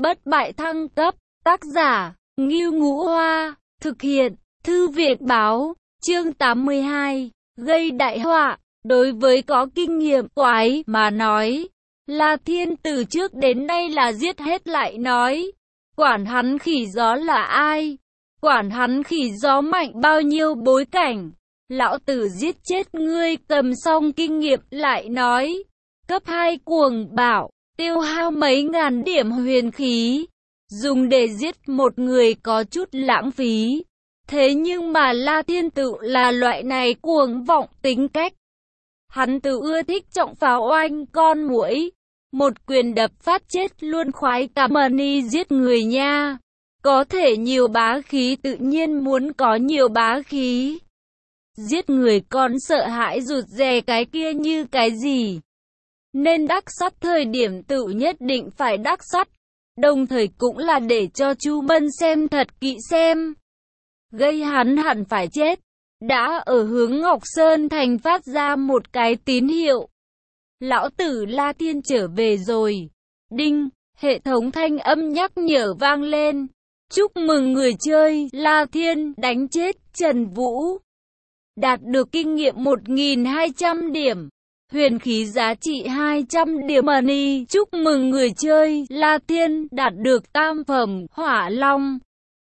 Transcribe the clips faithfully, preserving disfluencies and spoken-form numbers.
Bất bại thăng cấp, tác giả, Ngưu Ngũ Hoa, thực hiện, Thư viện báo, chương tám mươi hai, gây đại họa. Đối với có kinh nghiệm quái mà nói, La Thiên từ trước đến nay là giết hết lại nói. Quản hắn khỉ gió là ai? Quản hắn khỉ gió mạnh bao nhiêu bối cảnh? Lão tử giết chết ngươi, cầm xong kinh nghiệm lại nói. Cấp hai cuồng bạo, tiêu hao mấy ngàn điểm huyền khí, dùng để giết một người có chút lãng phí. Thế nhưng mà La Thiên tự là loại này cuồng vọng tính cách. Hắn tự ưa thích trọng pháo oanh con muỗi, một quyền đập phát chết luôn khoái cả money giết người nha. Có thể nhiều bá khí tự nhiên muốn có nhiều bá khí. Giết người còn sợ hãi rụt rè cái kia như cái gì. Nên đắc sắt thời điểm tự nhất định phải đắc sắt, đồng thời cũng là để cho Chu Mân xem thật kỹ xem. Gây hắn hẳn phải chết. Đã ở hướng Ngọc Sơn Thành phát ra một cái tín hiệu. Lão tử La Thiên trở về rồi. Đinh, hệ thống thanh âm nhắc nhở vang lên. Chúc mừng người chơi, La Thiên đánh chết Trần Vũ. Đạt được kinh nghiệm một nghìn hai trăm điểm. Huyền khí giá trị hai trăm điểm money. Chúc mừng người chơi, La Thiên đạt được tam phẩm Hỏa Long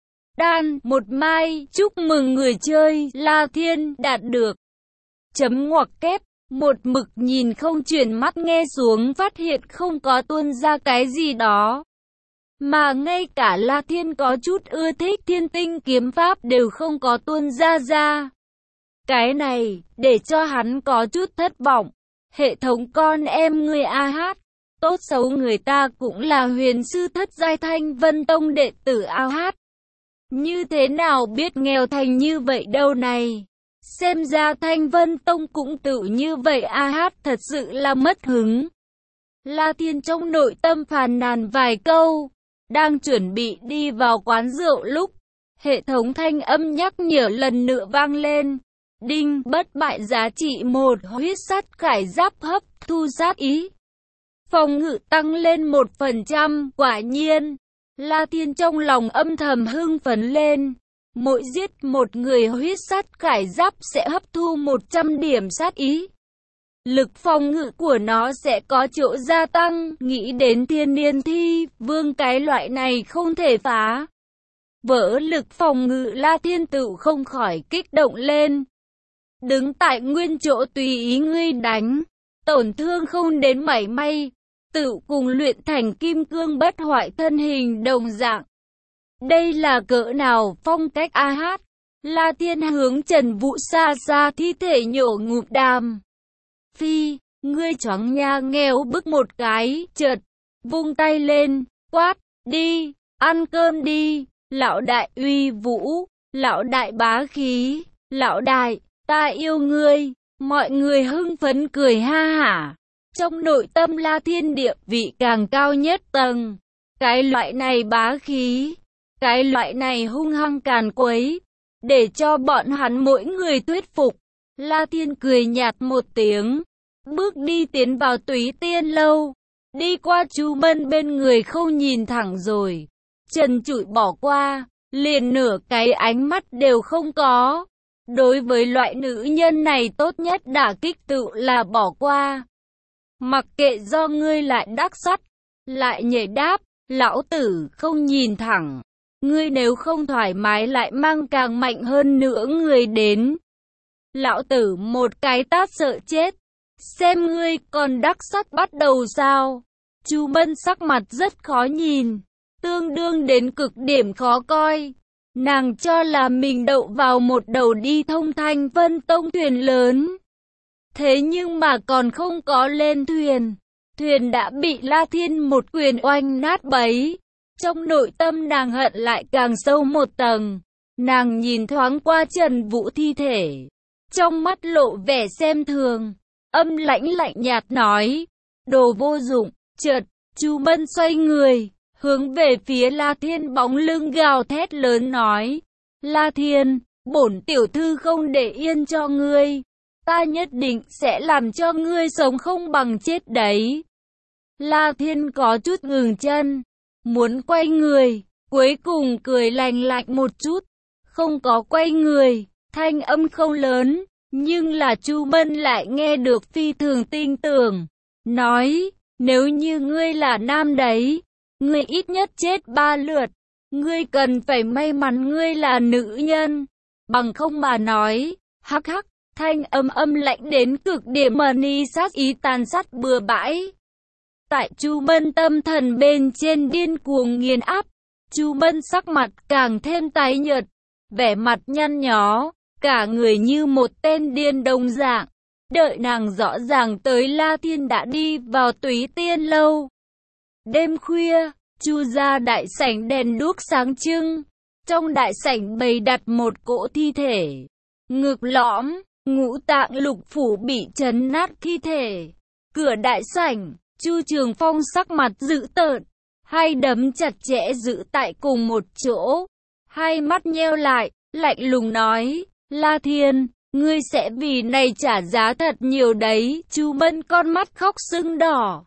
đan một mai. Chúc mừng người chơi, La Thiên đạt được chấm ngoặc kép. Một mực nhìn không chuyển mắt nghe xuống phát hiện không có tuôn ra cái gì đó. Mà ngay cả La Thiên có chút ưa thích thiên tinh kiếm pháp đều không có tuôn ra ra. Cái này, để cho hắn có chút thất vọng. Hệ thống con em ngươi a hát. Tốt xấu người ta cũng là huyền sư thất giai Thanh Vân Tông đệ tử a hát. Như thế nào biết nghèo thành như vậy đâu này. Xem ra Thanh Vân Tông cũng tự như vậy a hát, thật sự là mất hứng. La Thiên trong nội tâm phàn nàn vài câu. Đang chuẩn bị đi vào quán rượu lúc hệ thống thanh âm nhắc nhở lần nữa vang lên. Đinh, bất bại giá trị một, huyết sắt khải giáp hấp thu sát ý. Phòng ngự tăng lên một phần trăm, quả nhiên. La Thiên trong lòng âm thầm hưng phấn lên. Mỗi giết một người huyết sắt khải giáp sẽ hấp thu một trăm điểm sát ý. Lực phòng ngự của nó sẽ có chỗ gia tăng, nghĩ đến thiên niên thi, vương cái loại này không thể phá. Vỡ lực phòng ngự La Thiên tự không khỏi kích động lên. Đứng tại nguyên chỗ tùy ý ngươi đánh, tổn thương không đến mảy may, tự cùng luyện thành kim cương bất hoại thân hình đồng dạng. Đây là cỡ nào phong cách a hát. La Thiên hướng Trần Vũ xa xa thi thể nhổ ngụm đàm. Phi, ngươi choáng nha, nghèo bức một cái, chợt vung tay lên, quát, đi, ăn cơm đi, lão đại uy vũ, lão đại bá khí, lão đại, ta yêu ngươi. Mọi người hưng phấn cười ha hả. Trong nội tâm La Thiên địa vị càng cao nhất tầng. Cái loại này bá khí, cái loại này hung hăng càn quấy, để cho bọn hắn mỗi người thuyết phục. La Thiên cười nhạt một tiếng, bước đi tiến vào Túy Tiên lâu, đi qua Chu Mân bên người không nhìn thẳng rồi. Trần Trụi bỏ qua, liền nửa cái ánh mắt đều không có. Đối với loại nữ nhân này tốt nhất đả kích tự là bỏ qua. Mặc kệ do ngươi lại đắc sắt, lại nhảy đáp, lão tử không nhìn thẳng. Ngươi nếu không thoải mái lại mang càng mạnh hơn nữa người đến. Lão tử một cái tát sợ chết. Xem ngươi còn đắc sắt bắt đầu sao? Chu Mân sắc mặt rất khó nhìn, tương đương đến cực điểm khó coi. Nàng cho là mình đậu vào một đầu đi thông Thanh Vân Tông thuyền lớn. Thế nhưng mà còn không có lên thuyền, thuyền đã bị La Thiên một quyền oanh nát bấy. Trong nội tâm nàng hận lại càng sâu một tầng. Nàng nhìn thoáng qua Trần Vũ thi thể, trong mắt lộ vẻ xem thường, âm lãnh lạnh nhạt nói, đồ vô dụng. Chợt, Chu Mân xoay người, hướng về phía La Thiên bóng lưng gào thét lớn nói, La Thiên, bổn tiểu thư không để yên cho ngươi, ta nhất định sẽ làm cho ngươi sống không bằng chết đấy. La Thiên có chút ngừng chân, muốn quay người, cuối cùng cười lành lạnh một chút, không có quay người, thanh âm không lớn, nhưng là Chu Mân lại nghe được phi thường tin tưởng, nói, nếu như ngươi là nam đấy, ngươi ít nhất chết ba lượt, ngươi cần phải may mắn ngươi là nữ nhân, bằng không mà nói, hắc hắc, thanh âm âm lạnh đến cực điểm mà ni sát ý tàn sát bừa bãi. Tại Chu Mân tâm thần bên trên điên cuồng nghiền áp, Chu Mân sắc mặt càng thêm tái nhợt, vẻ mặt nhăn nhó, cả người như một tên điên đồng dạng. Đợi nàng rõ ràng tới La Thiên đã đi vào Túy Tiên lâu. Đêm khuya, Chu gia đại sảnh đèn đuốc sáng trưng, trong đại sảnh bày đặt một cỗ thi thể, ngực lõm, ngũ tạng lục phủ bị chấn nát thi thể. Cửa đại sảnh, Chu Trường Phong sắc mặt dữ tợn, hai đấm chặt chẽ giữ tại cùng một chỗ, hai mắt nheo lại, lạnh lùng nói, La Thiên, ngươi sẽ vì này trả giá thật nhiều đấy. Chu Mân con mắt khóc sưng đỏ,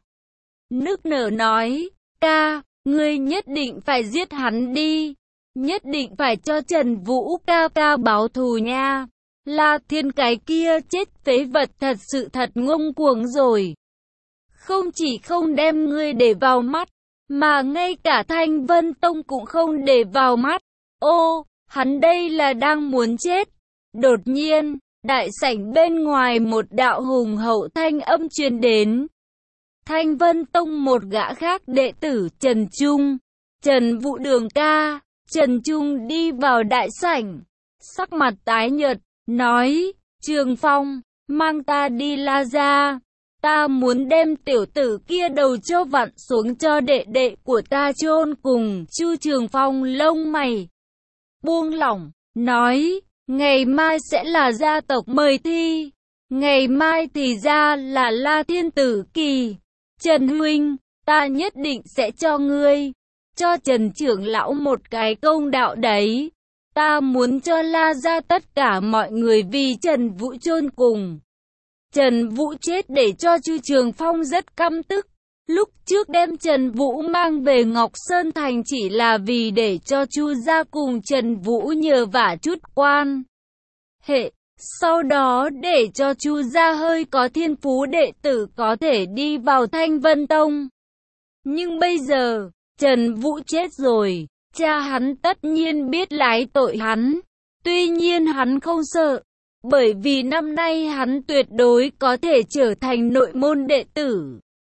nức nở nói, ca, ngươi nhất định phải giết hắn đi, nhất định phải cho Trần Vũ ca ca báo thù nha. La Thiên cái kia chết phế vật thật sự thật ngông cuồng rồi. Không chỉ không đem ngươi để vào mắt, mà ngay cả Thanh Vân Tông cũng không để vào mắt. Ô, hắn đây là đang muốn chết. Đột nhiên, đại sảnh bên ngoài một đạo hùng hậu thanh âm truyền đến. Thanh Vân Tông một gã khác đệ tử Trần Trung, Trần Vũ Đường ca, Trần Trung đi vào đại sảnh, sắc mặt tái nhợt, nói, Trường Phong, mang ta đi La gia, ta muốn đem tiểu tử kia đầu cho vặn xuống cho đệ đệ của ta chôn cùng. Chu Trường Phong lông mày buông lỏng, nói, ngày mai sẽ là gia tộc mời thi, ngày mai thì ra là La Thiên tử kỳ. Trần huynh, ta nhất định sẽ cho ngươi, cho Trần trưởng lão một cái công đạo đấy. Ta muốn cho La gia tất cả mọi người vì Trần Vũ chôn cùng. Trần Vũ chết để cho Chu Trường Phong rất căm tức. Lúc trước đem Trần Vũ mang về Ngọc Sơn Thành chỉ là vì để cho Chu gia cùng Trần Vũ nhờ vả chút quan hệ. Sau đó để cho Chu gia hơi có thiên phú đệ tử có thể đi vào Thanh Vân Tông. Nhưng bây giờ, Trần Vũ chết rồi, cha hắn tất nhiên biết lái tội hắn. Tuy nhiên hắn không sợ, bởi vì năm nay hắn tuyệt đối có thể trở thành nội môn đệ tử.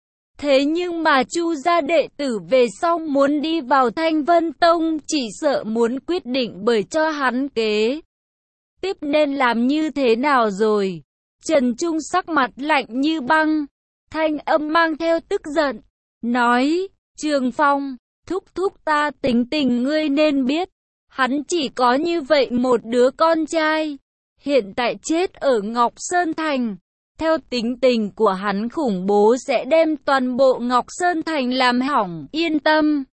Thế nhưng mà Chu gia đệ tử về sau muốn đi vào Thanh Vân Tông chỉ sợ muốn quyết định bởi cho hắn kế tiếp nên làm như thế nào rồi. Trần Trung sắc mặt lạnh như băng, thanh âm mang theo tức giận, nói, Trường Phong, thúc thúc ta tính tình ngươi nên biết, hắn chỉ có như vậy một đứa con trai, hiện tại chết ở Ngọc Sơn Thành. Theo tính tình của hắn khủng bố sẽ đem toàn bộ Ngọc Sơn Thành làm hỏng. Yên tâm,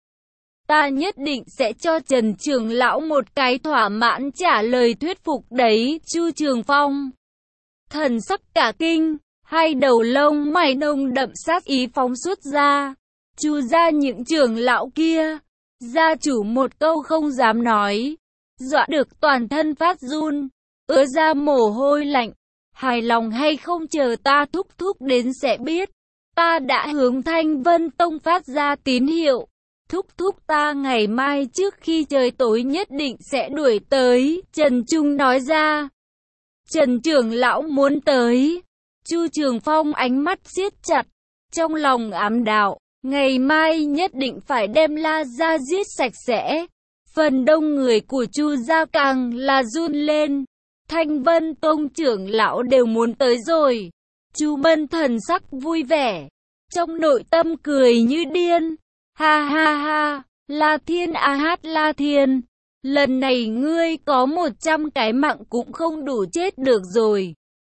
ta nhất định sẽ cho Trần trưởng lão một cái thỏa mãn trả lời thuyết phục đấy. Chu Trường Phong thần sắc cả kinh, hai đầu lông mày nồng đậm sát ý phóng xuất ra. Chu gia những trưởng lão kia, gia chủ một câu không dám nói, dọa được toàn thân phát run, ứa ra mồ hôi lạnh. Hài lòng hay không chờ ta thúc thúc đến sẽ biết. Ta đã hướng Thanh Vân Tông phát ra tín hiệu. Thúc thúc ta ngày mai trước khi trời tối nhất định sẽ đuổi tới. Trần Trung nói ra. Trần trưởng lão muốn tới. Chu Trường Phong ánh mắt siết chặt, trong lòng ám đạo, ngày mai nhất định phải đem La gia giết sạch sẽ. Phần đông người của Chu gia càng là run lên. Thanh Vân Tông trưởng lão đều muốn tới rồi. Chu Mân thần sắc vui vẻ, trong nội tâm cười như điên. Ha ha ha, La Thiên a hát La Thiên, lần này ngươi có một trăm cái mạng cũng không đủ chết được rồi.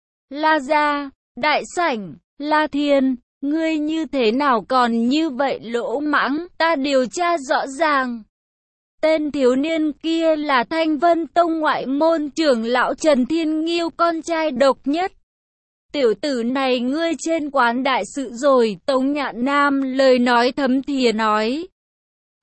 La gia, đại sảnh, La Thiên, ngươi như thế nào còn như vậy lỗ mãng, ta điều tra rõ ràng. Tên thiếu niên kia là Thanh Vân Tông ngoại môn trưởng lão Trần Thiên Nghiêu, con trai độc nhất. Tiểu tử này ngươi trên quán đại sự rồi. Tống Nhạn Nam lời nói thấm thìa nói.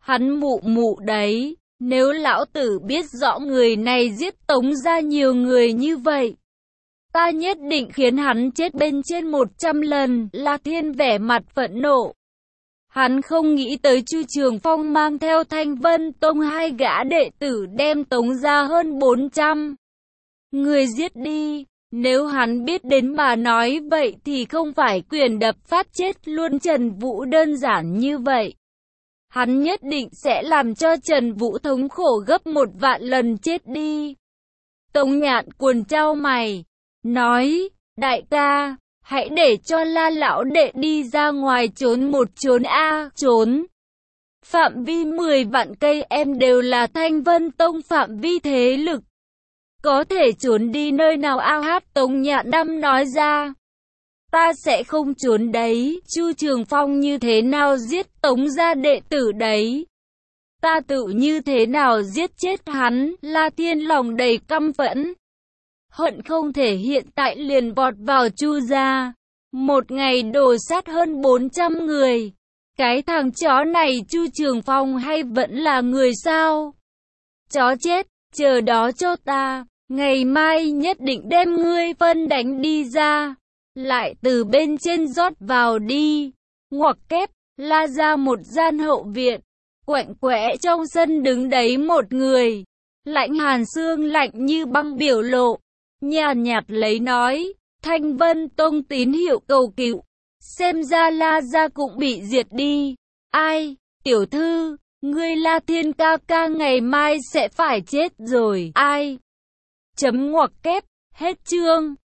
Hắn mụ mụ đấy, nếu lão tử biết rõ người này giết Tống gia nhiều người như vậy, ta nhất định khiến hắn chết bên trên một trăm lần. La Thiên vẻ mặt phẫn nộ. Hắn không nghĩ tới Chu Trường Phong mang theo Thanh Vân Tông hai gã đệ tử đem Tống gia hơn bốn trăm người giết đi. Nếu hắn biết đến mà nói vậy thì không phải quyền đập phát chết luôn Trần Vũ đơn giản như vậy. Hắn nhất định sẽ làm cho Trần Vũ thống khổ gấp một vạn lần chết đi. Tống Nhạn cuồng chau mày, nói, đại ca, hãy để cho La lão đệ đi ra ngoài trốn một trốn a, trốn. Phạm vi mười vạn cây em đều là Thanh Vân Tông phạm vi thế lực. Có thể trốn đi nơi nào a hát Tống Nhạn Đâm nói ra. Ta sẽ không trốn đấy, Chu Trường Phong như thế nào giết Tống gia đệ tử đấy. Ta tự như thế nào giết chết hắn, La Thiên lòng đầy căm phẫn. Hận không thể hiện tại liền vọt vào Chu gia. Một ngày đổ sát hơn bốn trăm người. Cái thằng chó này Chu Trường Phong hay vẫn là người sao? Chó chết, chờ đó cho ta. Ngày mai nhất định đem ngươi phân đánh đi ra. Lại từ bên trên rót vào đi. Ngoặc kép, la ra một gian hậu viện. Quạnh quẽ trong sân đứng đấy một người. Lãnh hàn xương lạnh như băng biểu lộ. Nhàn nhạt lấy nói. Thanh Vân Tông tín hiệu cầu cứu. Xem ra La gia cũng bị diệt đi. Ai, tiểu thư, ngươi La Thiên ca ca ngày mai sẽ phải chết rồi. Ai? Chấm ngoặc kép, hết chương.